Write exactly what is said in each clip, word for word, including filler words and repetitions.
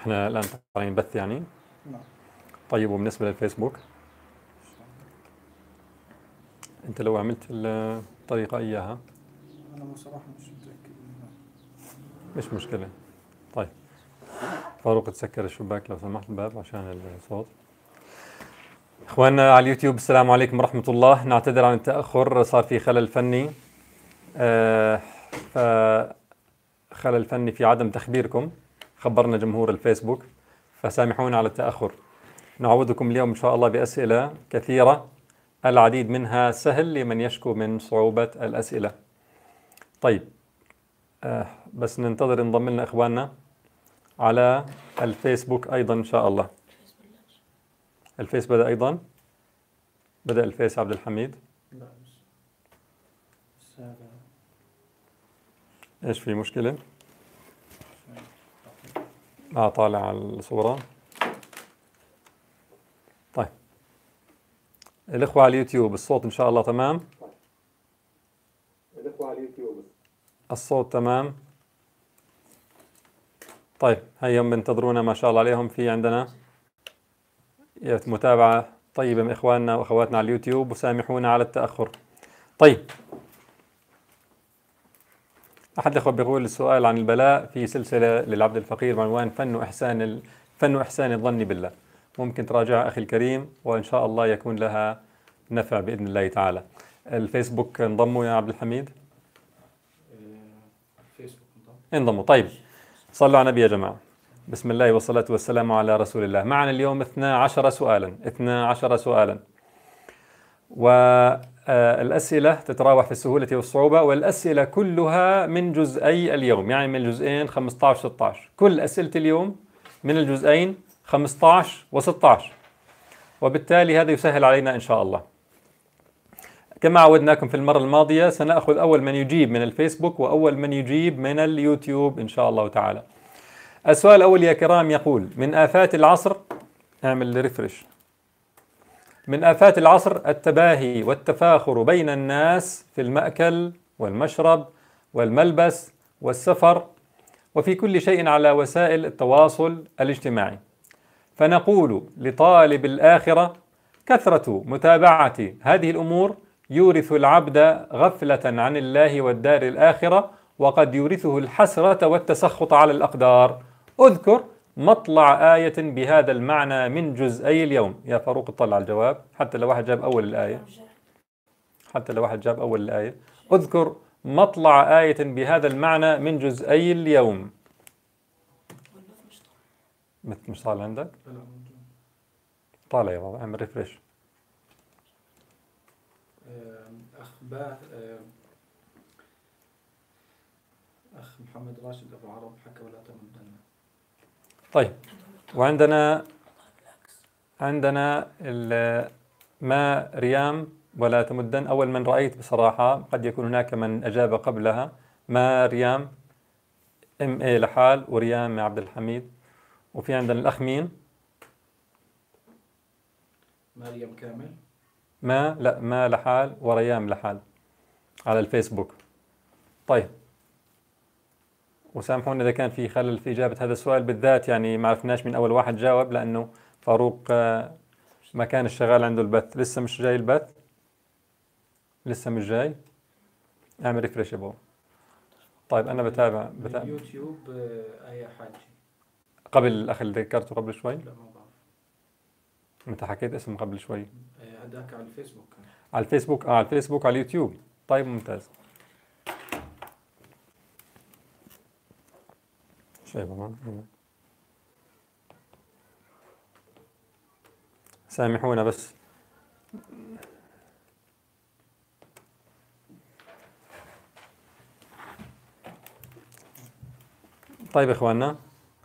احنا الآن طالعين بث يعني؟ نعم. طيب وبالنسبة للفيسبوك انت لو عملت الطريقة اياها؟ أنا بصراحة مش متأكد منها. مش مشكلة. طيب فاروق تسكر الشباك لو سمحت الباب عشان الصوت. اخواننا على اليوتيوب السلام عليكم ورحمة الله، نعتذر عن التأخر، صار في خلل فني. آه فخلل فني في عدم تخبيركم، خبرنا جمهور الفيسبوك، فسامحونا على التأخر. نعوضكم اليوم إن شاء الله بأسئلة كثيرة، العديد منها سهل لمن يشكو من صعوبة الأسئلة. طيب آه بس ننتظر انضم لنا إخواننا على الفيسبوك أيضا إن شاء الله. الفيس بدأ أيضا، بدأ الفيس عبد الحميد. لا بس بس هذا إيش في مشكلة؟ آه طالع على الصورة. طيب الإخوة على اليوتيوب الصوت إن شاء الله تمام؟ الإخوة على اليوتيوب الصوت تمام؟ طيب هيهم بنتظرونا ما شاء الله عليهم، في عندنا متابعة طيبة من إخواننا وأخواتنا على اليوتيوب، وسامحونا على التأخر. طيب أحد الأخوة بيقول السؤال عن البلاء في سلسلة للعبد الفقير بعنوان فن إحسان ال... فن إحسان الظن بالله، ممكن تراجعها أخي الكريم وإن شاء الله يكون لها نفع بإذن الله تعالى. الفيسبوك انضموا يا عبد الحميد؟ فيسبوك انضموا. طيب صلوا على النبي يا جماعة. بسم الله والصلاة والسلام على رسول الله. معنا اليوم اثنا عشر سؤالا، اثنا عشر سؤالا، والأسئلة تتراوح في السهولة والصعوبة، والأسئلة كلها من جزئي اليوم، يعني من الجزئين خمسة عشر ستة عشر، كل أسئلة اليوم من الجزئين خمسة عشر وستة عشر، وبالتالي هذا يسهل علينا إن شاء الله. كما عودناكم في المرة الماضية سنأخذ أول من يجيب من الفيسبوك وأول من يجيب من اليوتيوب إن شاء الله تعالى. السؤال الأول يا كرام يقول: من آفات العصر، اعمل ريفرش، من آفات العصر التباهي والتفاخر بين الناس في المأكل والمشرب والملبس والسفر وفي كل شيء على وسائل التواصل الاجتماعي. فنقول لطالب الآخرة: كثرة متابعة هذه الأمور يورث العبد غفلة عن الله والدار الآخرة، وقد يورثه الحسرة والتسخط على الأقدار. اذكر مطلع آية بهذا المعنى من جزئي اليوم. يا فاروق اطلع الجواب، حتى لو واحد جاب أول الآية، حتى لو واحد جاب أول الآية. اذكر مطلع آية بهذا المعنى من جزئي اليوم. مش طالع عندك؟ طالع يا بابا، اعمل ريفريش. أخبار أخ محمد راشد أبو عرب حكى ولا تمدن. طيب وعندنا عندنا ما ريام ولا تمدن، أول من رأيت بصراحة، قد يكون هناك من أجاب قبلها. ما ريام ام اي لحال، وريام عبد الحميد. وفي عندنا الأخ مين؟ مريم كامل. ما لا ما لحال وريام لحال على الفيسبوك. طيب وسامحونا إذا كان في خلل في إجابة هذا السؤال بالذات، يعني ما عرفناش من أول واحد جاوب، لأنه فاروق ما كان الشغال عنده البث، لسه مش جاي البث، لسه مش جاي. اعمل ريفريش يا بابا. طيب أنا بتابع بتابع يوتيوب. آية حاجي قبل الأخ اللي ذكرته قبل شوي. لا ما بعرف. أنت حكيت اسمه قبل شوي. هذاك على الفيسبوك. على الفيسبوك، آه على الفيسبوك على اليوتيوب. طيب ممتاز. شايفه؟ سامحونا بس. طيب إخواننا،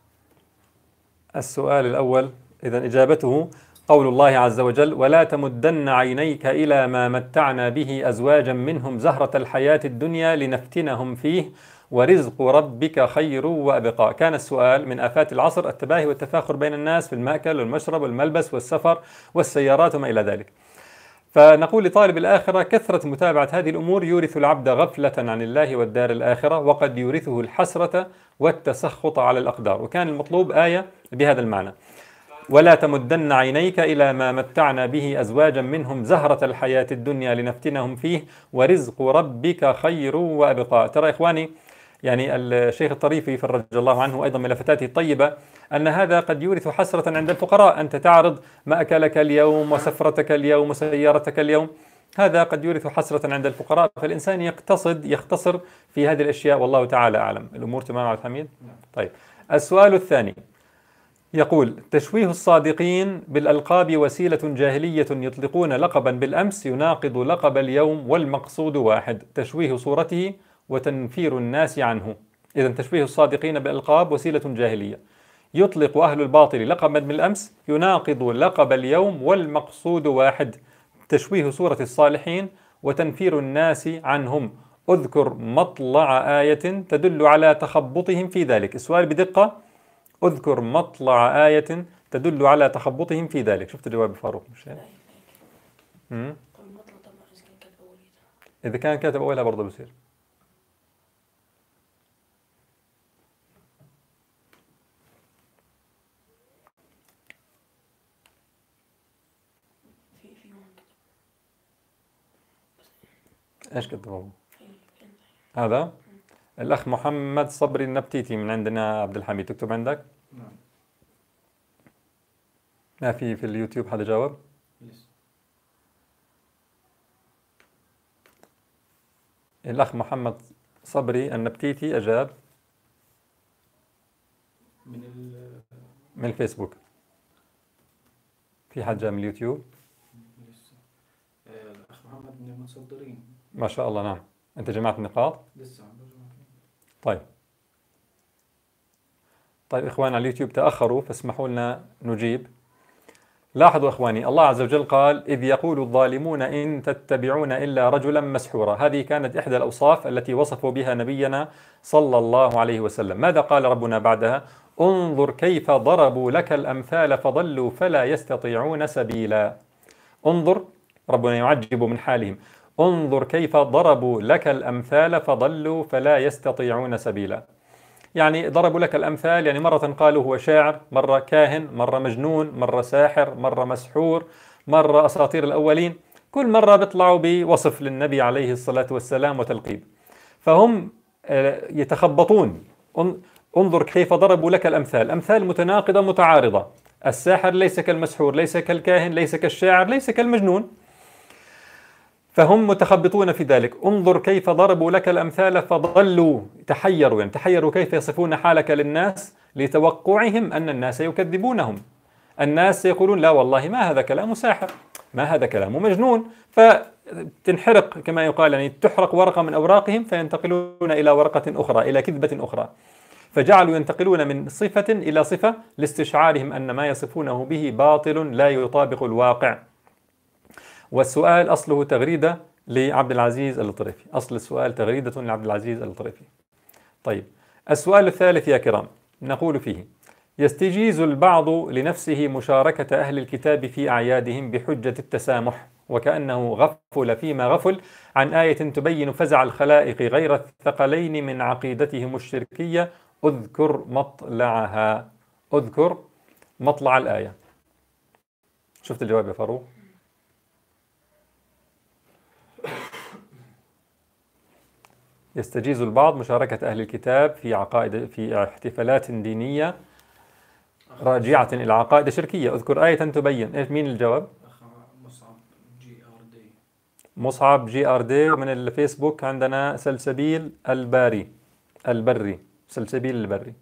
السؤال الأول إذن إجابته قول الله عز وجل: ولا تمدن عينيك إلى ما متعنا به أزواجا منهم زهرة الحياة الدنيا لنفتنهم فيه ورزق ربك خير وأبقى. كان السؤال: من آفات العصر التباهي والتفاخر بين الناس في المأكل والمشرب والملبس والسفر والسيارات وما إلى ذلك. فنقول لطالب الآخرة: كثرة متابعة هذه الأمور يورث العبد غفلة عن الله والدار الآخرة، وقد يورثه الحسرة والتسخط على الأقدار. وكان المطلوب آية بهذا المعنى. ولا تمدن عينيك إلى ما متعنا به أزواجا منهم زهرة الحياة الدنيا لنفتنهم فيه ورزق ربك خير وأبقى. ترى إخواني، يعني الشيخ الطريفي فرج الله عنه أيضا من لفتاته الطيبة أن هذا قد يورث حسرة عند الفقراء. أنت تعرض مأكلك اليوم وسفرتك اليوم وسيارتك اليوم، هذا قد يورث حسرة عند الفقراء. فالإنسان يقتصد يختصر في هذه الأشياء، والله تعالى أعلم. الأمور تمام عبد الحميد؟ طيب، السؤال الثاني يقول: تشويه الصادقين بالألقاب وسيلة جاهلية يطلقون لقبا بالأمس يناقض لقب اليوم والمقصود واحد، تشويه صورته وتنفير الناس عنه. إذا تشويه الصادقين بالألقاب وسيلة جاهلية، يطلق أهل الباطل لقبا بالأمس يناقض لقب اليوم والمقصود واحد، تشويه صورة الصالحين وتنفير الناس عنهم. اذكر مطلع آية تدل على تخبطهم في ذلك. السؤال بدقة: اذكر مطلع آية تدل على تخبطهم في ذلك. شفت الجواب فاروق؟ مش هيك؟ امم إذا كان كاتب أولها برضه بصير. ايش كتبوا؟ هذا الأخ محمد صبري النبتيتي من عندنا عبد الحميد، تكتب عندك؟ نعم. ما في في اليوتيوب حدا جاوب؟ لسه. الأخ محمد صبري النبتيتي أجاب من ال من الفيسبوك. في حد جاء من اليوتيوب؟ لسه. آه، الأخ محمد من المتصدرين. ما شاء الله. نعم. أنت جمعت النقاط؟ لسه عم برجع. طيب طيب إخوان على اليوتيوب تأخروا، فاسمحوا لنا نجيب. لاحظوا إخواني، الله عز وجل قال: إذ يقول الظالمون إن تتبعون إلا رجلا مسحورا. هذه كانت إحدى الأوصاف التي وصفوا بها نبينا صلى الله عليه وسلم. ماذا قال ربنا بعدها؟ انظر كيف ضربوا لك الأمثال فضلوا فلا يستطيعون سبيلا. انظر، ربنا يعجب من حالهم، انظر كيف ضربوا لك الأمثال فضلوا فلا يستطيعون سبيلا. يعني ضربوا لك الأمثال، يعني مرة قالوا هو شاعر، مرة كاهن، مرة مجنون، مرة ساحر، مرة مسحور، مرة أساطير الأولين. كل مرة بيطلعوا بوصف للنبي عليه الصلاة والسلام وتلقيب. فهم يتخبطون. انظر كيف ضربوا لك الأمثال، أمثال متناقضة متعارضة. الساحر ليس كالمسحور، ليس كالكاهن، ليس كالشاعر، ليس كالمجنون. فهم متخبطون في ذلك. انظر كيف ضربوا لك الأمثال فضلوا، تحيروا، يعني تحيروا كيف يصفون حالك للناس لتوقعهم أن الناس يكذبونهم. الناس يقولون: لا والله ما هذا كلام ساحر، ما هذا كلام مجنون. فتنحرق كما يقال، يعني تحرق ورقة من أوراقهم فينتقلون إلى ورقة أخرى، إلى كذبة أخرى. فجعلوا ينتقلون من صفة إلى صفة لاستشعارهم أن ما يصفونه به باطل لا يطابق الواقع. والسؤال أصله تغريدة لعبد العزيز الطريفي، أصل السؤال تغريدة لعبد العزيز الطريفي. طيب، السؤال الثالث يا كرام نقول فيه: يستجيز البعض لنفسه مشاركة أهل الكتاب في أعيادهم بحجة التسامح، وكأنه غفل فيما غفل عن آية تبين فزع الخلائق غير الثقلين من عقيدتهم الشركية. اذكر مطلعها. اذكر مطلع الآية. شفت الجواب يا فاروق؟ يستجيز البعض مشاركة أهل الكتاب في عقائد في احتفالات دينية راجعة إلى عقائد شركية. اذكر آية تبين. إيش مين الجواب؟ مصعب جي آر دي. مصعب جي آر دي. ومن الفيسبوك عندنا سلسبيل الباري البري سلسبيل البري.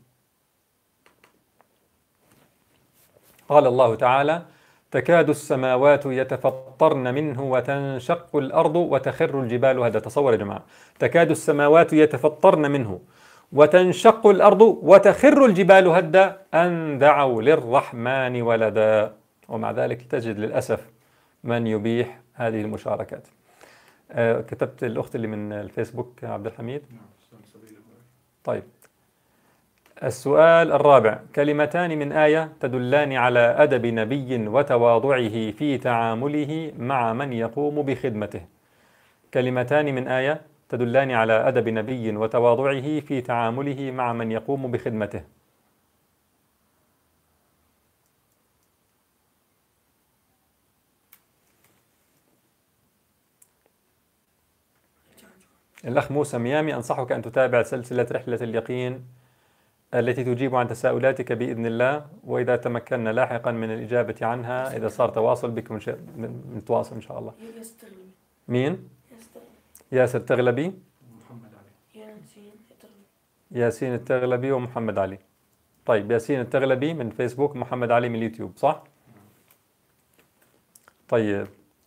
قال الله تعالى: تكاد السماوات يتفطرن منه وتنشق الأرض وتخر الجبال هدا. تصور يا جماعة، تكاد السماوات يتفطرن منه وتنشق الأرض وتخر الجبال هدا أن دعوا للرحمن ولدا. ومع ذلك تجد للأسف من يبيح هذه المشاركات. آه كتبت الأخت اللي من الفيسبوك عبد الحميد. طيب، السؤال الرابع: كلمتان من آية تدلان على أدب نبي وتواضعه في تعامله مع من يقوم بخدمته. كلمتان من آية تدلان على أدب نبي وتواضعه في تعامله مع من يقوم بخدمته. الأخ موسى ميامي: أنصحك أن تتابع سلسلة رحلة اليقين التي تجيب عن تساؤلاتك بإذن الله، وإذا تمكنا لاحقا من الإجابة عنها إذا صار تواصل بكم نتواصل إن شاء الله. مين؟ ياسر تغلبي، محمد علي، ياسين التغلبي ومحمد علي. طيب ياسين التغلبي من فيسبوك، محمد علي من اليوتيوب، صح؟ طيب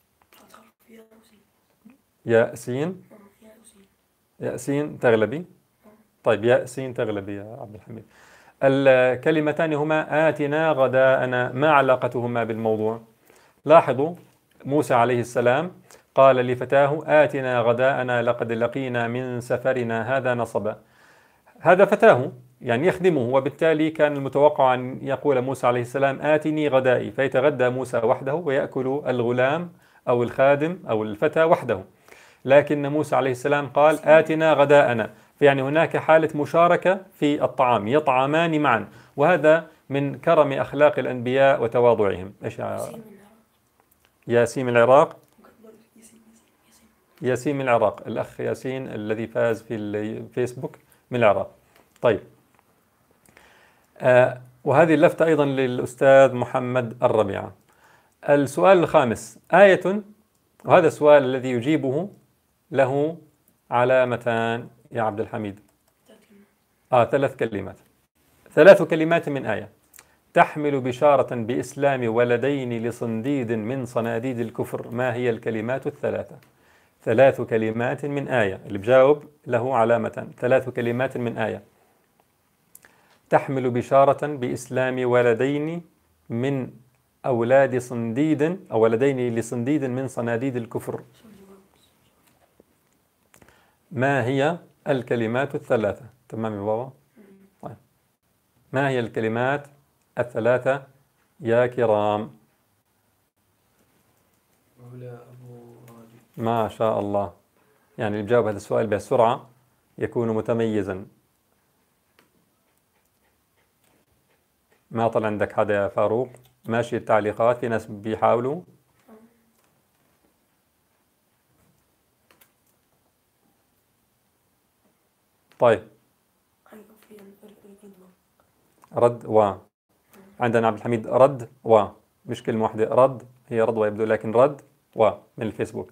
ياسين ياسين تغلبي. طيب ياسين تغلبي يا عبد الحميد. الكلمتان هما آتنا غداءنا، ما علاقتهما بالموضوع؟ لاحظوا موسى عليه السلام قال لفتاه: آتنا غداءنا لقد لقينا من سفرنا هذا نصبا. هذا فتاه يعني يخدمه، وبالتالي كان المتوقع أن يقول موسى عليه السلام: آتني غدائي، فيتغدى موسى وحده ويأكل الغلام أو الخادم أو الفتى وحده. لكن موسى عليه السلام قال: آتنا غداءنا، فيعني هناك حالة مشاركة في الطعام، يطعمان معا، وهذا من كرم أخلاق الأنبياء وتواضعهم. إيش ياسين من العراق؟ ياسين من العراق، الأخ ياسين الذي فاز في الفيسبوك من العراق. طيب آه وهذه اللفتة أيضا للأستاذ محمد الربيعة. السؤال الخامس: آية، وهذا السؤال الذي يجيبه له علامتان يا عبد الحميد. آه ثلاث كلمات، ثلاث كلمات من آية: تحمل بشارة بإسلام ولدين لصنديد من صناديد الكفر. ما هي الكلمات الثلاثة؟ ثلاث كلمات من آية، اللي بجاوب له علامتان. ثلاث كلمات من آية: تحمل بشارة بإسلام ولدين من أولاد صنديد، أو ولدين لصنديد من صناديد الكفر. ما هي الكلمات الثلاثة؟ تمام يا بابا؟ طيب. ما هي الكلمات الثلاثة يا كرام؟ ما شاء الله، يعني اللي بجاوب هذا السؤال بسرعة يكون متميزا. ما طلع عندك حدا يا فاروق؟ ماشي التعليقات، في ناس بيحاولوا. طيب رد و عندنا عبد الحميد رد و، مش كلمة واحدة، رد هي رضوى يبدو، لكن رد و من الفيسبوك.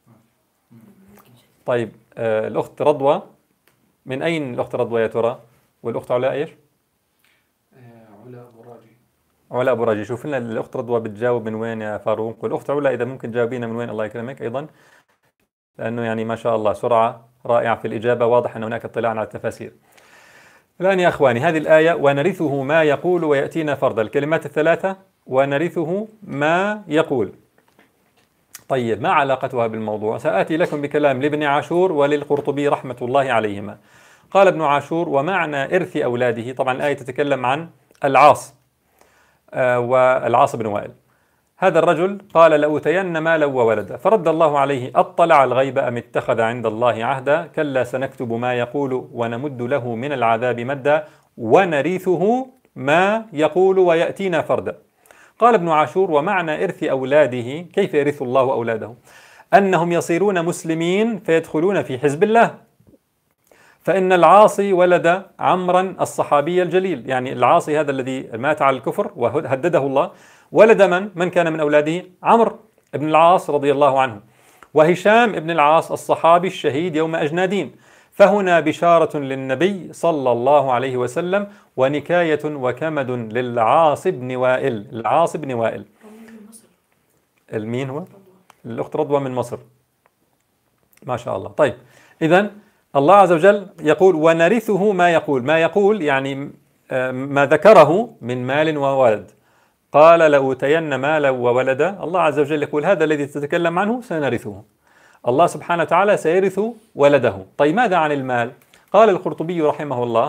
طيب آه الأخت رضوى، من أين الأخت رضوى يا ترى؟ والأخت علاء إيش؟ علا أبو راجي. علا أبو راجي. شوف لنا الأخت رضوى بتجاوب من وين يا فاروق، والأخت علا إذا ممكن تجاوبينا من وين الله يكرمك أيضا، لأنه يعني ما شاء الله سرعة رائعة في الإجابة، واضح أن هناك اطلاع على التفاسير. الآن يا أخواني هذه الآية: ونرثه ما يقول ويأتينا فردا، الكلمات الثلاثة ونرثه ما يقول. طيب ما علاقتها بالموضوع؟ سآتي لكم بكلام لابن عاشور وللقرطبي رحمة الله عليهما. قال ابن عاشور: ومعنى إرث أولاده، طبعا الآية تتكلم عن العاص آه والعاص بن وائل. هذا الرجل قال: لأوتين مالا وولدا، فرد الله عليه: أطلع الغيب أم اتخذ عند الله عهدا، كلا سنكتب ما يقول ونمد له من العذاب مدا ونرثه ما يقول ويأتينا فردا. قال ابن عاشور: ومعنى إرث أولاده، كيف يرث الله أولاده؟ أنهم يصيرون مسلمين فيدخلون في حزب الله. فإن العاصي ولد عمرا الصحابي الجليل، يعني العاصي هذا الذي مات على الكفر وهدده الله، ولد من؟ من كان من أولاده؟ عمرو بن العاص رضي الله عنه، وهشام بن العاص الصحابي الشهيد يوم أجنادين. فهنا بشارة للنبي صلى الله عليه وسلم، ونكاية وكمد للعاص بن وائل. العاص بن وائل المين هو؟ الأخت رضوى من مصر، ما شاء الله. طيب إذن الله عز وجل يقول: ونرثه ما يقول. ما يقول يعني ما ذكره من مال وولد. قال: لأوتين مالا وولدا، الله عز وجل يقول هذا الذي تتكلم عنه سنرثه. الله سبحانه وتعالى سيرث ولده. طيب ماذا عن المال؟ قال القرطبي رحمه الله: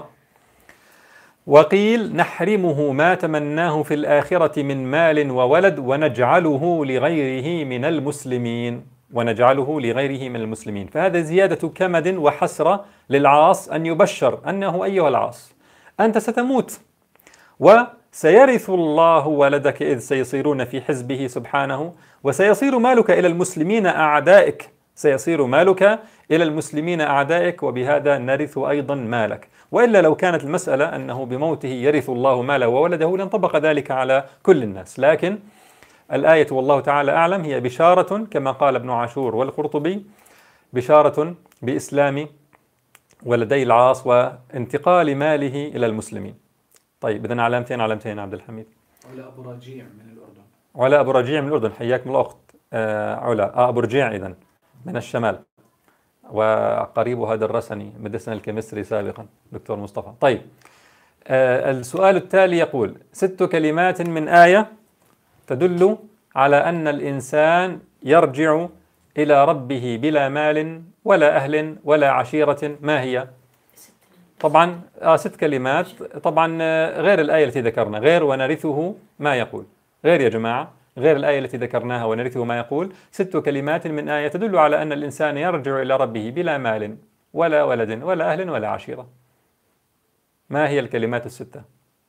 وقيل نحرمه ما تمناه في الآخرة من مال وولد ونجعله لغيره من المسلمين، ونجعله لغيره من المسلمين. فهذا زيادة كمد وحسرة للعاص، أن يبشر أنه أيها العاص أنت ستموت وسيرث الله ولدك إذ سيصيرون في حزبه سبحانه، وسيصير مالك إلى المسلمين أعدائك سيصير مالك إلى المسلمين أعدائك وبهذا نرث أيضا مالك. وإلا لو كانت المسألة أنه بموته يرث الله ماله وولده لانطبق ذلك على كل الناس، لكن الآية والله تعالى أعلم هي بشارة كما قال ابن عاشور والقرطبي، بشارة بإسلام ولدي العاص وانتقال ماله إلى المسلمين. طيب إذن علامتين علامتين عبد الحميد. علا أبو رجيع من الأردن. علا أبو رجيع من الأردن، حياكم الأخت. آه علا آه أبو رجيع إذن من الشمال، وقريبها درسني مدرسنا الكيمستري سابقا دكتور مصطفى. طيب آه السؤال التالي يقول: ست كلمات من آية تدل على أن الإنسان يرجع إلى ربه بلا مال ولا أهل ولا عشيرة، ما هي؟ طبعا آه ست كلمات، طبعا آه غير الآية التي ذكرنا، غير ونرثه ما يقول، غير يا جماعة، غير الآية التي ذكرناها ونرثه ما يقول. ست كلمات من آية تدل على أن الإنسان يرجع إلى ربه بلا مال ولا ولد ولا أهل ولا عشيرة. ما هي الكلمات الستة؟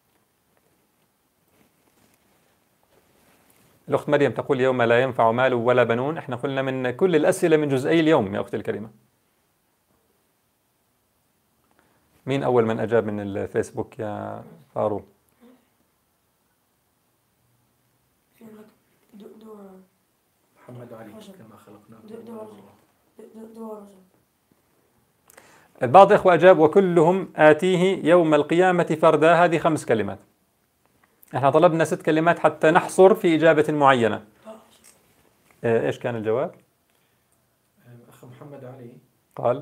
الأخت مريم تقول: يوم لا ينفع مال ولا بنون. احنا قلنا من كل الأسئلة من جزئي اليوم يا أخت الكريمة. مين أول من أجاب من الفيسبوك يا فاروق؟ محمد علي كما خلقناكم. البعض إخوة أجاب: وكلهم آتيه يوم القيامة فردا. هذه خمس كلمات. احنا طلبنا ست كلمات حتى نحصر في إجابة معينة. إيش كان الجواب؟ أخ محمد علي قال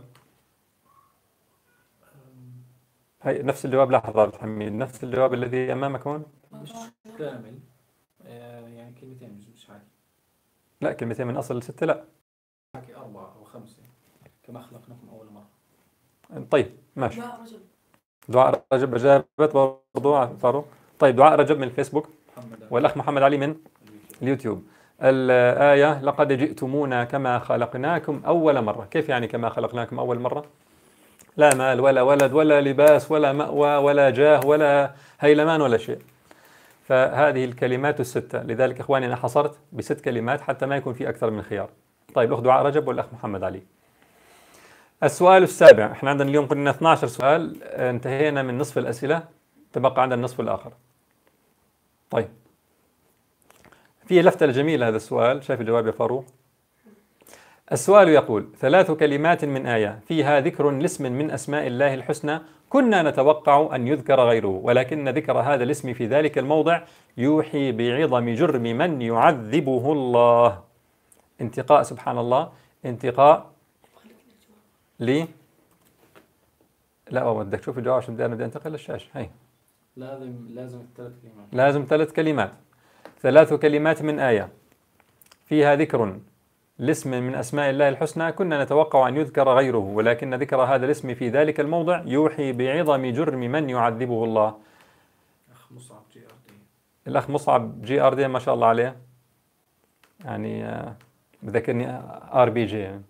هي نفس الجواب. لحظة عبد الحميد، نفس الجواب الذي أمامك هون؟ مش كامل، يعني كلمتين مش عادي. لا كلمتين من أصل الستة لا. حكي أربعة أو خمسة كما خلقناكم أول مرة. طيب ماشي. دعاء رجب أجابت برضو فاروق. طيب دعاء رجب من الفيسبوك، والأخ محمد علي من اليوتيوب. الآية: لقد جئتمونا كما خلقناكم أول مرة. كيف يعني كما خلقناكم أول مرة؟ لا مال ولا ولد ولا لباس ولا مأوى ولا جاه ولا هيلمان ولا شيء. فهذه الكلمات الستة، لذلك إخواني أنا حصرت بست كلمات حتى ما يكون في أكثر من خيار. طيب الأخ دعاء رجب والأخ محمد علي. السؤال السابع، احنا عندنا اليوم قلنا اثني عشر سؤال، انتهينا من نصف الأسئلة، تبقى عندنا النصف الآخر. طيب فيه لفتة جميلة هذا السؤال، شايف الجواب يا فاروق؟ السؤال يقول: ثلاث كلمات من آية فيها ذكر لاسم من أسماء الله الحسنى كنا نتوقع أن يذكر غيره، ولكن ذكر هذا الاسم في ذلك الموضع يوحي بعظم جرم من يعذبه الله. انتقاء، سبحان الله، انتقاء لي لا بدك تشوف الجواب عشان بدي بدي انتقل للشاشة. هي لازم لازم ثلاث كلمات. لازم ثلاث كلمات. ثلاث كلمات من آية فيها ذكر لاسم من أسماء الله الحسنى كنا نتوقع أن يذكر غيره، ولكن ذكر هذا الاسم في ذلك الموضع يوحي بعظم جرم من يعذبه الله. أخ مصعب جي آر دي. الأخ مصعب جي آر دي ما شاء الله عليه، يعني بذكرني آر بي جي. يعني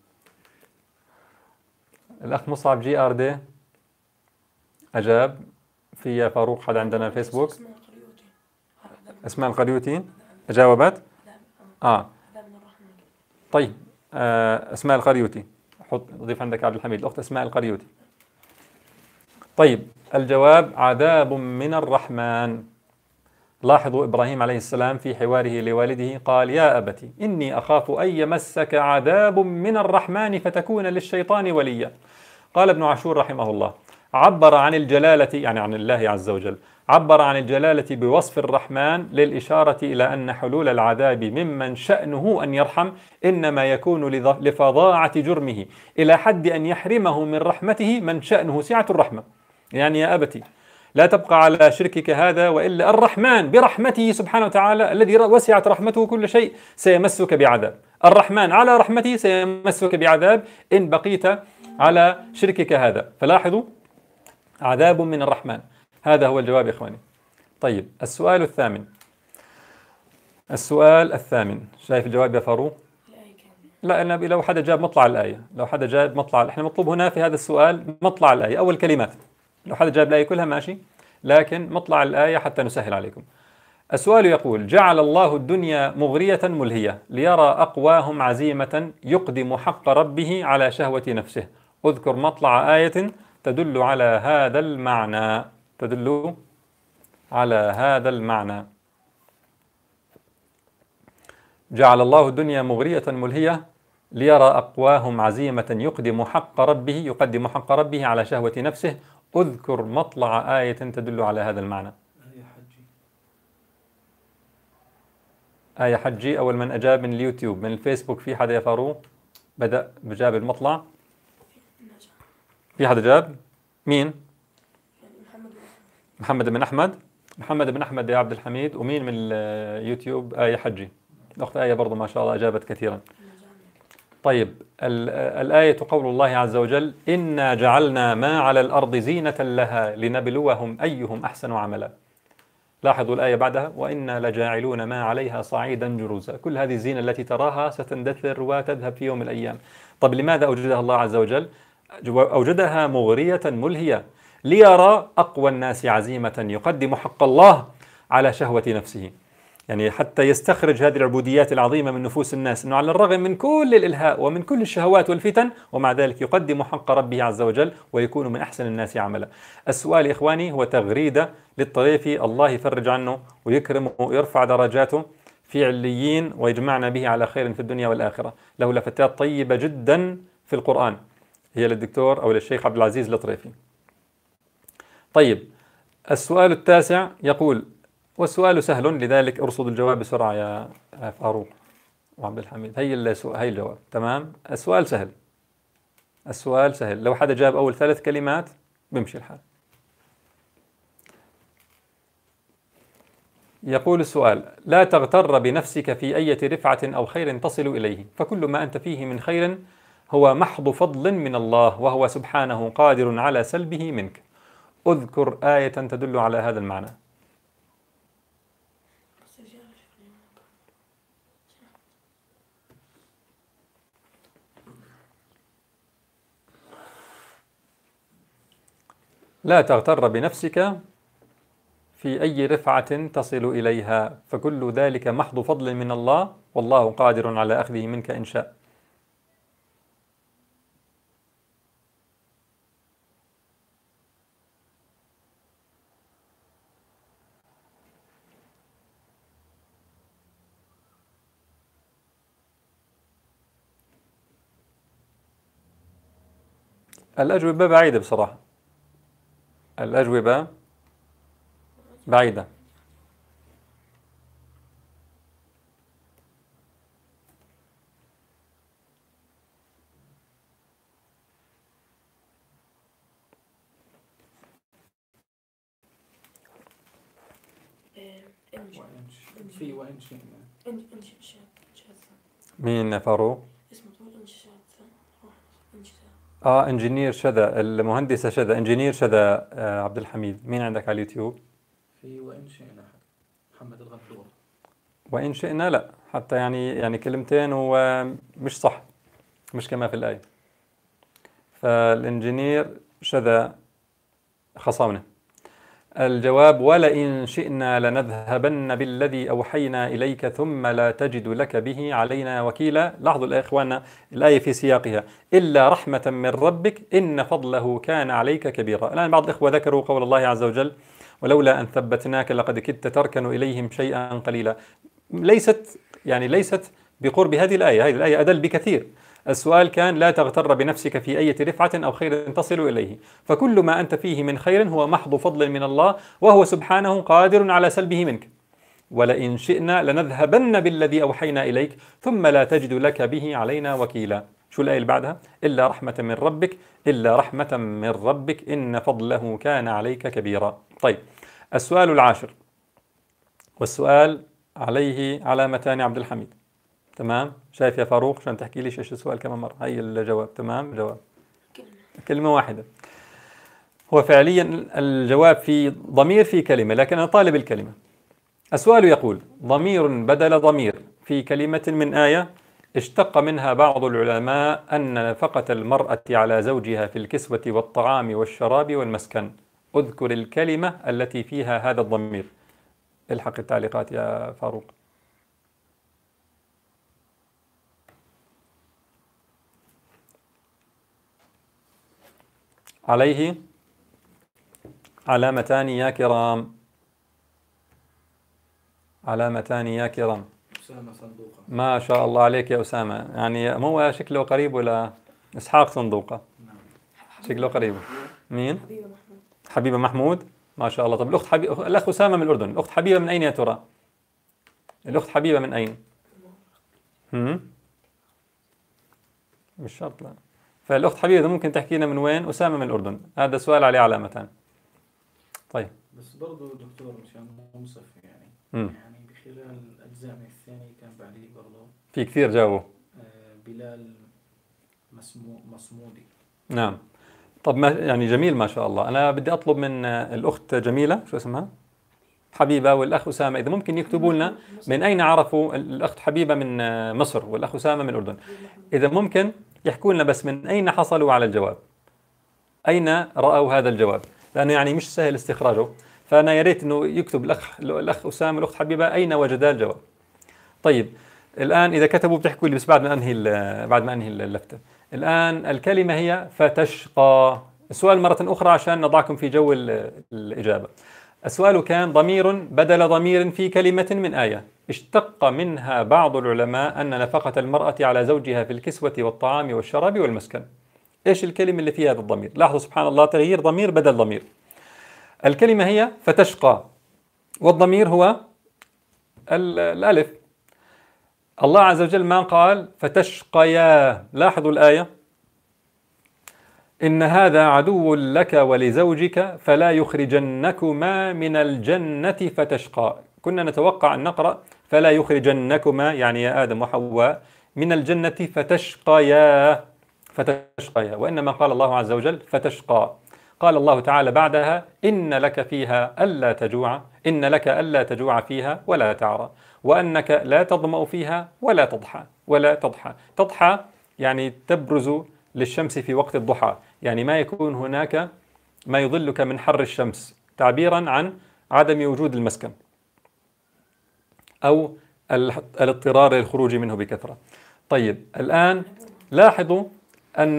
الأخ مصعب جي آر دي أجاب. في يا فاروق حد عندنا الفيسبوك؟ اسماء القريوتي جاوبت؟ آه طيب آه اسماء القريوتي، حط ضيف عندك عبد الحميد الأخت اسماء القريوتي. طيب الجواب: عذاب من الرحمن. لاحظوا إبراهيم عليه السلام في حواره لوالده قال: يا أبت إني أخاف أن يمسك عذاب من الرحمن فتكون للشيطان وليا. قال ابن عاشور رحمه الله: عبر عن الجلالة، يعني عن الله عز وجل، عبر عن الجلالة بوصف الرحمن للإشارة إلى أن حلول العذاب ممن شأنه أن يرحم إنما يكون لفظاعة جرمه إلى حد أن يحرمه من رحمته من شأنه سعة الرحمة. يعني يا أبتي لا تبقى على شركك هذا، وإلا الرحمن برحمته سبحانه وتعالى الذي وسعت رحمته كل شيء سيمسك بعذاب. الرحمن على رحمته سيمسك بعذاب إن بقيت على شركك هذا. فلاحظوا: عذاب من الرحمن. هذا هو الجواب يا إخواني. طيب السؤال الثامن. السؤال الثامن، شايف الجواب يا فاروق؟ لا أنا لو حدا جاب مطلع الآية، لو حدا جاب مطلع، احنا مطلوب هنا في هذا السؤال مطلع الآية، أول كلمات. لو حدا جاب الآية كلها ماشي، لكن مطلع الآية حتى نسهل عليكم. السؤال يقول: جعل الله الدنيا مغرية ملهية ليرى أقواهم عزيمة يقدم حق ربه على شهوة نفسه. اذكر مطلع آية تدل على هذا المعنى. تدل على هذا المعنى. جعل الله الدنيا مغرية ملهية ليرى أقواهم عزيمة يقدم حق ربه يقدم حق ربه على شهوة نفسه. اذكر مطلع آية تدل على هذا المعنى. آية حجي. أول من أجاب من اليوتيوب. من الفيسبوك في حدا يا فاروق بدأ بجاب المطلع؟ في حدا جاب؟ مين؟ محمد بن أحمد. محمد بن أحمد يا عبد الحميد. ومين من اليوتيوب؟ آية حجي. الأخت آية برضو ما شاء الله أجابت كثيرا. طيب، الآية قول الله عز وجل: إنا جعلنا ما على الأرض زينة لها لنبلوهم أيهم أحسن عملا. لاحظوا الآية بعدها: وإنا لجاعلون ما عليها صعيدا جرزا. كل هذه الزينة التي تراها ستندثر وتذهب في يوم من الأيام. طب لماذا أوجدها الله عز وجل؟ أوجدها مغرية ملهية ليرى أقوى الناس عزيمة يقدم حق الله على شهوة نفسه. يعني حتى يستخرج هذه العبوديات العظيمة من نفوس الناس، أنه على الرغم من كل الإلهاء ومن كل الشهوات والفتن ومع ذلك يقدم حق ربه عز وجل ويكون من أحسن الناس عملا. السؤال يا إخواني هو تغريدة للطريفي، الله يفرج عنه ويكرمه ويرفع درجاته في عليين ويجمعنا به على خير في الدنيا والآخرة. له لفتات طيبة جدا في القرآن، هي للدكتور أو للشيخ عبد العزيز الطريفي. طيب، السؤال التاسع يقول، والسؤال سهل لذلك ارصد الجواب بسرعة يا فاروق وعبد الحميد. هي السؤال، هي الجواب. تمام، السؤال سهل. السؤال سهل، لو حدا جاب أول ثلاث كلمات بمشي الحال. يقول السؤال: لا تغتر بنفسك في أي رفعة أو خير تصل إليه، فكل ما أنت فيه من خير هو محض فضل من الله، وهو سبحانه قادر على سلبه منك. اذكر آية تدل على هذا المعنى. لا تغتر بنفسك في أي رفعة تصل إليها، فكل ذلك محض فضل من الله، والله قادر على أخذه منك إن شاء. الأجوبة بعيدة بصراحة، الأجوبة بعيدة. في وإن شئنا. مين فاروق؟ اسمه اه انجينير شذا، المهندسة شذا، انجينير شذا. آه عبد الحميد، مين عندك على اليوتيوب؟ في وإن شئنا محمد الغدور. وإن شئنا لا، حتى يعني يعني كلمتين ومش صح، مش كما في الآية. فالإنجينير شذا خصمنا. الجواب: ولئن شئنا لنذهبن بالذي أوحينا إليك ثم لا تجد لك به علينا وكيلا. لاحظوا يا إخواننا الآية في سياقها: إلا رحمة من ربك إن فضله كان عليك كبيرا. الآن بعض الإخوة ذكروا قول الله عز وجل: ولولا أن ثبتناك لقد كدت تركن إليهم شيئا قليلا. ليست يعني ليست بقرب هذه الآية، هذه الآية أدل بكثير. السؤال كان: لا تغتر بنفسك في أي رفعة أو خير تصل إليه، فكل ما أنت فيه من خير هو محض فضل من الله، وهو سبحانه قادر على سلبه منك. ولئن شئنا لنذهبن بالذي أوحينا إليك ثم لا تجد لك به علينا وكيلا. شو الآية اللي بعدها؟ إلا رحمة من ربك، إلا رحمة من ربك إن فضله كان عليك كبيرا. طيب، السؤال العاشر، والسؤال عليه علامتان عبد الحميد. تمام، شايف يا فاروق عشان تحكي لي ايش السؤال كمان مرة. هي الجواب. تمام، جواب كلمة. كلمة واحدة. هو فعليا الجواب في ضمير في كلمة، لكن أنا طالب الكلمة. السؤال يقول: ضمير بدل ضمير في كلمة من آية اشتق منها بعض العلماء أن نفقة المرأة على زوجها في الكسوة والطعام والشراب والمسكن. اذكر الكلمة التي فيها هذا الضمير. الحق التعليقات يا فاروق. عليه علامتان يا كرام، علامتان يا كرام. أسامة صندوقة. ما شاء الله عليك يا أسامة، يعني هو شكله قريب ولا إسحاق صندوقة؟ نعم. شكله قريب. مين؟ حبيبة محمود. حبيبة محمود، ما شاء الله. طب الأخت حبيبة، الأخ أسامة من الأردن، الأخت حبيبة من أين يا ترى؟ الأخت حبيبة من أين؟ هم؟ مش شرط لا. فالأخت حبيبة ممكن تحكي لنا من وين؟ أسامة من الأردن، هذا سؤال عليه علامتان. طيب. بس برضه دكتور مشان منصف يعني. مم. يعني بخلال الأجزاء من الثاني كان بعديه برضه في كثير جاوبوا. آه، بلال مسمو مصمودي. نعم. طب ما يعني جميل ما شاء الله. أنا بدي أطلب من الأخت جميلة، شو اسمها؟ حبيبة، والأخ أسامة إذا ممكن يكتبوا لنا من أين عرفوا. الأخت حبيبة من مصر والأخ أسامة من الأردن، إذا ممكن يحكوا لنا بس من أين حصلوا على الجواب، أين رأوا هذا الجواب، لأنه يعني مش سهل استخراجه. فأنا يا ريت إنه يكتب الأخ الأخ أسامة والأخت حبيبة أين وجدا الجواب. طيب الآن إذا كتبوا بتحكوا لي بس بعد ما أنهي بعد ما أنهي اللفتة. الآن الكلمة هي فتشقى. السؤال مرة أخرى عشان نضعكم في جو الإجابة. السؤال كان ضمير بدل ضمير في كلمة من آية اشتق منها بعض العلماء أن نفقة المرأة على زوجها في الكسوة والطعام والشراب والمسكن. إيش الكلمة اللي فيها هذا الضمير؟ لاحظوا سبحان الله، تغيير ضمير بدل ضمير. الكلمة هي فتشقى، والضمير هو الألف. الله عز وجل ما قال فتشقيا. لاحظوا الآية: إن هذا عدو لك ولزوجك فلا يخرجنكما من الجنة فتشقى. كنا نتوقع أن نقرأ فلا يخرجنكما، يعني يا آدم وحواء، من الجنة فتشقيا فتشقيا، وإنما قال الله عز وجل فتشقى. قال الله تعالى بعدها: إن لك فيها ألا تجوع، إن لك ألا تجوع فيها ولا تعرى، وأنك لا تظمأ فيها ولا تضحى ولا تضحى. تضحى يعني تبرز للشمس في وقت الضحى، يعني ما يكون هناك ما يظلك من حر الشمس، تعبيرا عن عدم وجود المسكن أو الاضطرار للخروج منه بكثرة. طيب الآن لاحظوا أن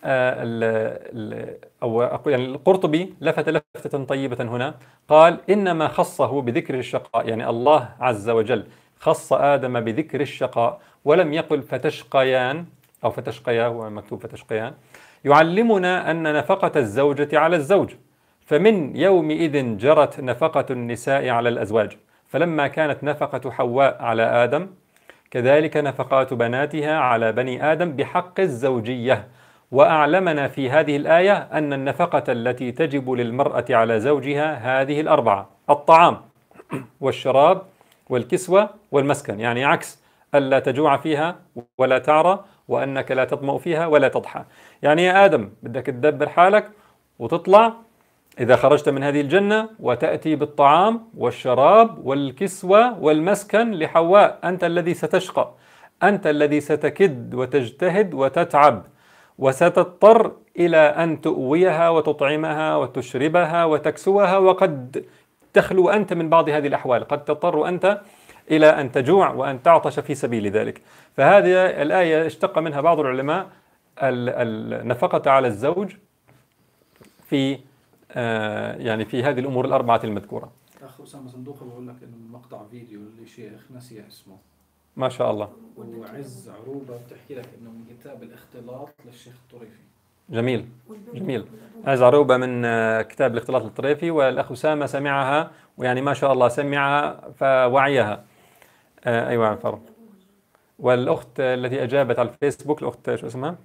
أو أقول يعني القرطبي لفت لفتة طيبة هنا، قال إنما خصه بذكر الشقاء، يعني الله عز وجل خص آدم بذكر الشقاء ولم يقل فتشقيان أو فتشقيا، هو مكتوب فتشقيان، يعلمنا أن نفقة الزوجة على الزوج، فمن يومئذ جرت نفقة النساء على الأزواج، فلما كانت نفقة حواء على آدم كذلك نفقات بناتها على بني آدم بحق الزوجية. وأعلمنا في هذه الآية أن النفقة التي تجب للمرأة على زوجها هذه الأربعة: الطعام والشراب والكسوة والمسكن، يعني عكس ألا تجوع فيها ولا تعرى، وأنك لا تظمأ فيها ولا تضحى. يعني يا آدم بدك تدبر حالك وتطلع إذا خرجت من هذه الجنة وتأتي بالطعام والشراب والكسوة والمسكن لحواء. أنت الذي ستشقى، أنت الذي ستكد وتجتهد وتتعب وستضطر إلى أن تؤويها وتطعمها وتشربها وتكسوها، وقد تخلو أنت من بعض هذه الأحوال، قد تضطر أنت إلى أن تجوع وأن تعطش في سبيل ذلك. فهذه الآية اشتق منها بعض العلماء النفقة على الزوج في آه يعني في هذه الأمور الأربعة المذكورة. أخ أسامة صندوقة بقول لك إنه مقطع فيديو لشيخ نسي اسمه، ما شاء الله، وعز عروبة بتحكي لك إنه من كتاب الاختلاط للشيخ الطريفي. جميل جميل. عز عروبة من آه كتاب الاختلاط للطريفي، والأخ أسامة سمعها، ويعني ما شاء الله سمعها فوعيها. آه أيوة فرق. والأخت التي أجابت على الفيسبوك، الأخت شو اسمها؟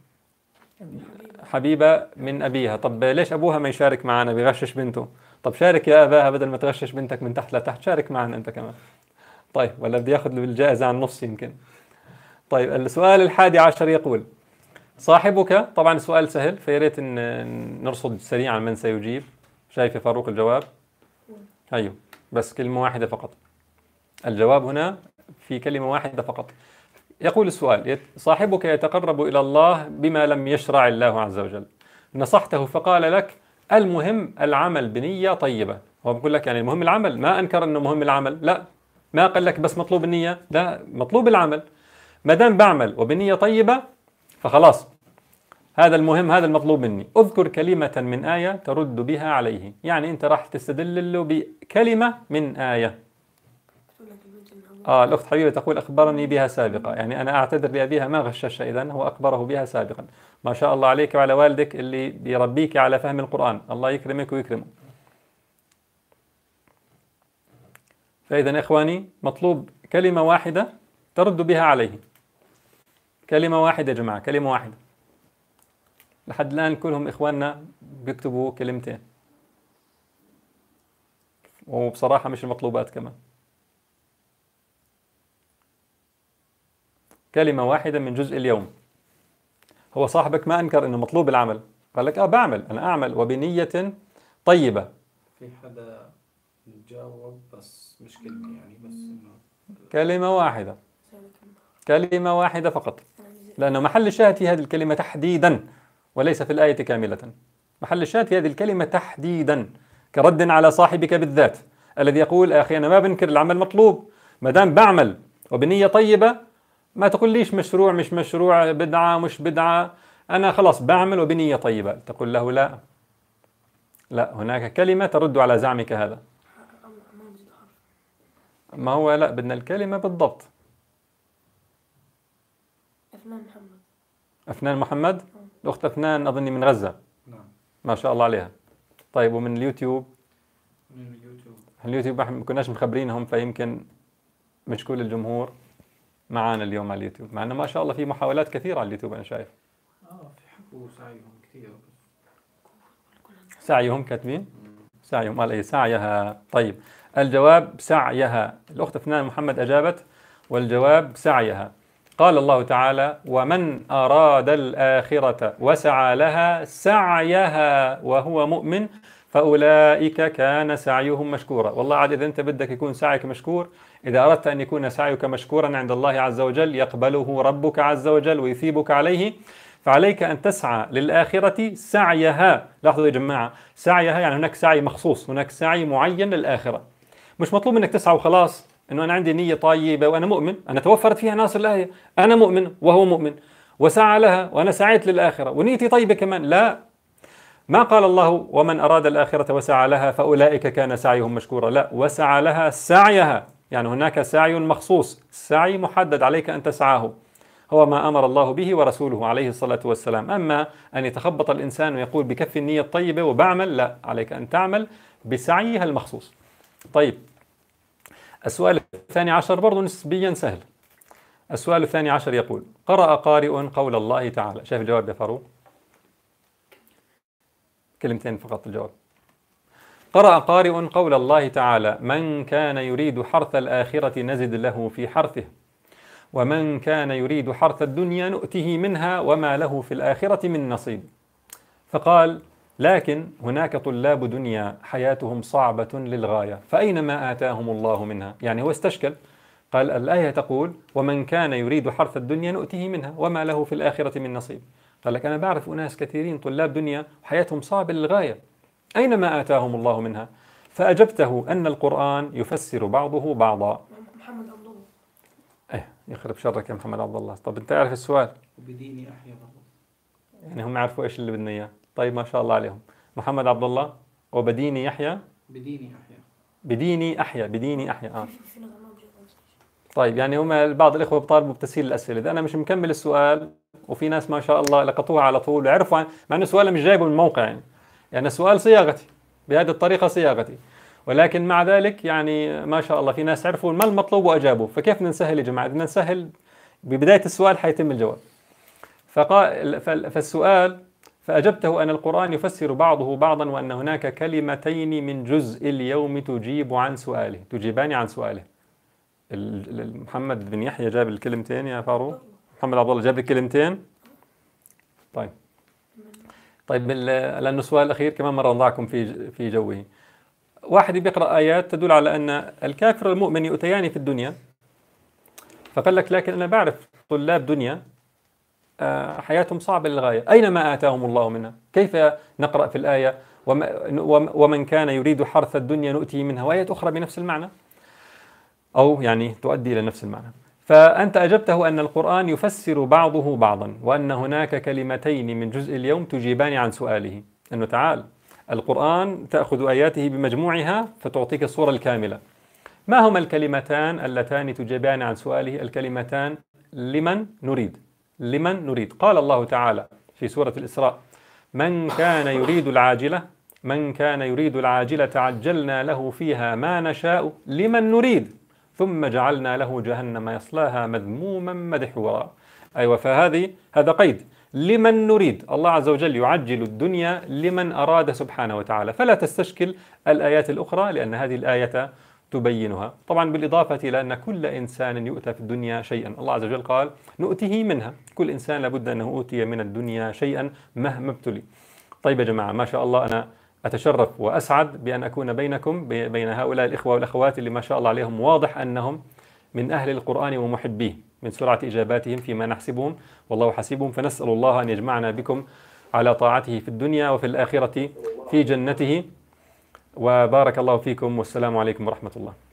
حبيبة من أبيها. طب ليش أبوها ما يشارك معنا بيغشش بنته؟ طب شارك يا أباها بدل ما تغشش بنتك من تحت لتحت، شارك معنا أنت كمان. طيب ولا بدي ياخذ الجائزة عن نص يمكن. طيب السؤال الحادي عشر يقول: صاحبك، طبعا السؤال سهل فياريت إن نرصد سريعا من سيجيب. شايف يا فاروق الجواب؟ أيوه بس كلمة واحدة فقط، الجواب هنا في كلمة واحدة فقط. يقول السؤال: صاحبك يتقرب إلى الله بما لم يشرع الله عز وجل، نصحته فقال لك المهم العمل بنية طيبة، هو بقول لك يعني مهم العمل، ما أنكر أنه مهم العمل، لا، ما قال لك بس مطلوب النية، لا، مطلوب العمل. ما دام بعمل وبنية طيبة فخلاص، هذا المهم، هذا المطلوب مني. اذكر كلمة من آية ترد بها عليه، يعني أنت راح تستدل له بكلمة من آية. آه الأخت حبيبة تقول أخبرني بها سابقا، يعني أنا أعتذر لأبيها ما غشش، إذن هو أخبره بها سابقا. ما شاء الله عليك وعلى والدك اللي بيربيك على فهم القرآن، الله يكرمك ويكرمه. فإذا إخواني مطلوب كلمة واحدة ترد بها عليه، كلمة واحدة يا جماعة، كلمة واحدة. لحد الآن كلهم إخواننا بيكتبوا كلمتين، وبصراحة مش المطلوبات كمان. كلمة واحدة من جزء اليوم. هو صاحبك ما أنكر إنه مطلوب العمل، قال لك آه بعمل، أنا أعمل وبنية طيبة. في حدا جاوب بس مش كلمة يعني، بس إنه كلمة واحدة، كلمة واحدة فقط، لأنه محل الشاهد في هذه الكلمة تحديدا وليس في الآية كاملة. محل الشاهد في هذه الكلمة تحديدا، كرد على صاحبك بالذات الذي يقول يا أخي أنا ما بنكر العمل مطلوب، ما دام بعمل وبنية طيبة ما تقول ليش مشروع مش مشروع، بدعة مش بدعة، أنا خلاص بعمل وبنية طيبة. تقول له لا، لا، هناك كلمة ترد على زعمك هذا. ما هو لا، بدنا الكلمة بالضبط. أفنان محمد. أفنان محمد، الأخت أفنان أظني من غزة. نعم. ما شاء الله عليها. طيب ومن اليوتيوب؟ من اليوتيوب. اليوتيوب ما كناش مخبرينهم، فيمكن مش كل الجمهور معانا اليوم على اليوتيوب، مع انه ما شاء الله في محاولات كثيرة على اليوتيوب أنا شايف. اه في حكوا سعيهم كثير. سعيهم كاتبين؟ سعيهم قال ايه؟ سعيها. طيب الجواب سعيها. الأخت أفنان محمد أجابت والجواب سعيها. قال الله تعالى ومن أراد الآخرة وسعى لها سعيها وهو مؤمن فأولئك كان سعيهم مشكورا. والله عاد إذا أنت بدك يكون سعيك مشكور، إذا أردت أن يكون سعيك مشكورا عند الله عز وجل يقبله ربك عز وجل ويثيبك عليه، فعليك أن تسعى للآخرة سعيها. لاحظوا يا جماعة، سعيها يعني هناك سعي مخصوص، هناك سعي معين للآخرة. مش مطلوب منك تسعى وخلاص إنه أنا عندي نية طيبة وأنا مؤمن، أنا توفرت فيها ناصر الآية، أنا مؤمن وهو مؤمن وسعى لها وأنا سعيت للآخرة ونيتي طيبة كمان. لا، ما قال الله ومن أراد الآخرة وسعى لها فأولئك كان سعيهم مشكورا، لا، وسعى لها سعيها، يعني هناك سعي مخصوص، سعي محدد عليك أن تسعاه، هو ما أمر الله به ورسوله عليه الصلاة والسلام. أما أن يتخبط الإنسان ويقول بكفي النية الطيبة وبعمل، لا، عليك أن تعمل بسعيها المخصوص. طيب السؤال الثاني عشر برضو نسبيا سهل. السؤال الثاني عشر يقول قرأ قارئ قول الله تعالى. شايف الجواب يا فاروق؟ كلمتين فقط الجواب. قرأ قارئ قول الله تعالى من كان يريد حرث الآخرة نزد له في حرثه ومن كان يريد حرث الدنيا نؤته منها وما له في الآخرة من نصيب. فقال لكن هناك طلاب دنيا حياتهم صعبة للغاية فأينما آتاهم الله منها. يعني هو استشكل، قال الآية تقول ومن كان يريد حرث الدنيا نؤته منها وما له في الآخرة من نصيب. قال لك أنا بعرف أناس كثيرين طلاب دنيا وحياتهم صعبة للغاية، أينما آتاهم الله منها. فأجبته أن القرآن يفسر بعضه بعضا. محمد عبد الله. إيه يخرب شرك يا محمد عبد الله. طب أنت عارف السؤال؟ وبديني أحيا برضه. يعني هم يعرفوا إيش اللي بدنا إياه. طيب ما شاء الله عليهم. محمد عبد الله وبديني يحيى. بديني أحيا. بديني أحيا. بديني أحيا. آه. طيب يعني هم بعض الإخوة بيطالبوا بتسهيل الأسئلة، إذا أنا مش مكمل السؤال وفي ناس ما شاء الله لقطوها على طول وعرفوا عن... مع أنه السؤال مش جايبه من الموقع، يعني يعني السؤال صياغتي بهذه الطريقة صياغتي، ولكن مع ذلك يعني ما شاء الله في ناس عرفوا ما المطلوب وأجابوا. فكيف بدنا نسهل يا جماعة؟ بدنا نسهل ببداية السؤال حيتم الجواب. فقال فالسؤال فأجبته أن القرآن يفسر بعضه بعضا وأن هناك كلمتين من جزء اليوم تجيب عن سؤاله، تجيبان عن سؤاله. محمد بن يحيى جاب الكلمتين يا فاروق؟ محمد عبد الله جاب الكلمتين؟ طيب طيب لأنه السؤال الأخير كمان مرة نضعكم في في جوه. واحد بيقرأ آيات تدل على أن الكافر والمؤمن يؤتيان في الدنيا، فقال لك لكن أنا بعرف طلاب دنيا حياتهم صعبة للغاية أينما آتاهم الله منها. كيف نقرأ في الآية ومن كان يريد حرث الدنيا نؤتيه منها، وآية أخرى بنفس المعنى أو يعني تؤدي إلى نفس المعنى. فأنت أجبته أن القرآن يفسر بعضه بعضا، وأن هناك كلمتين من جزء اليوم تجيبان عن سؤاله. أنه تعال القرآن تأخذ آياته بمجموعها فتعطيك الصورة الكاملة. ما هما الكلمتان اللتان تجيبان عن سؤاله؟ الكلمتان لمن نريد. لمن نريد. قال الله تعالى في سورة الإسراء: من كان يريد العاجلة من كان يريد العاجلة عجلنا له فيها ما نشاء لمن نريد ثم جعلنا له جهنم يصلاها مذموما مدحورا. أيوة، فهذه هذا قيد لمن نريد. الله عز وجل يعجل الدنيا لمن أراد سبحانه وتعالى، فلا تستشكل الآيات الأخرى لأن هذه الآية تبينها. طبعا بالإضافة إلى أن كل إنسان يؤتى في الدنيا شيئا، الله عز وجل قال نؤتيه منها، كل إنسان لابد أنه أوتي من الدنيا شيئا مهما ابتلي. طيب يا جماعة، ما شاء الله، أنا أتشرف وأسعد بأن أكون بينكم بين هؤلاء الإخوة والأخوات اللي ما شاء الله عليهم واضح أنهم من أهل القرآن ومحبيه من سرعة إجاباتهم فيما نحسبهم، والله حسيبهم. فنسأل الله أن يجمعنا بكم على طاعته في الدنيا وفي الآخرة في جنته. وبارك الله فيكم، والسلام عليكم ورحمة الله.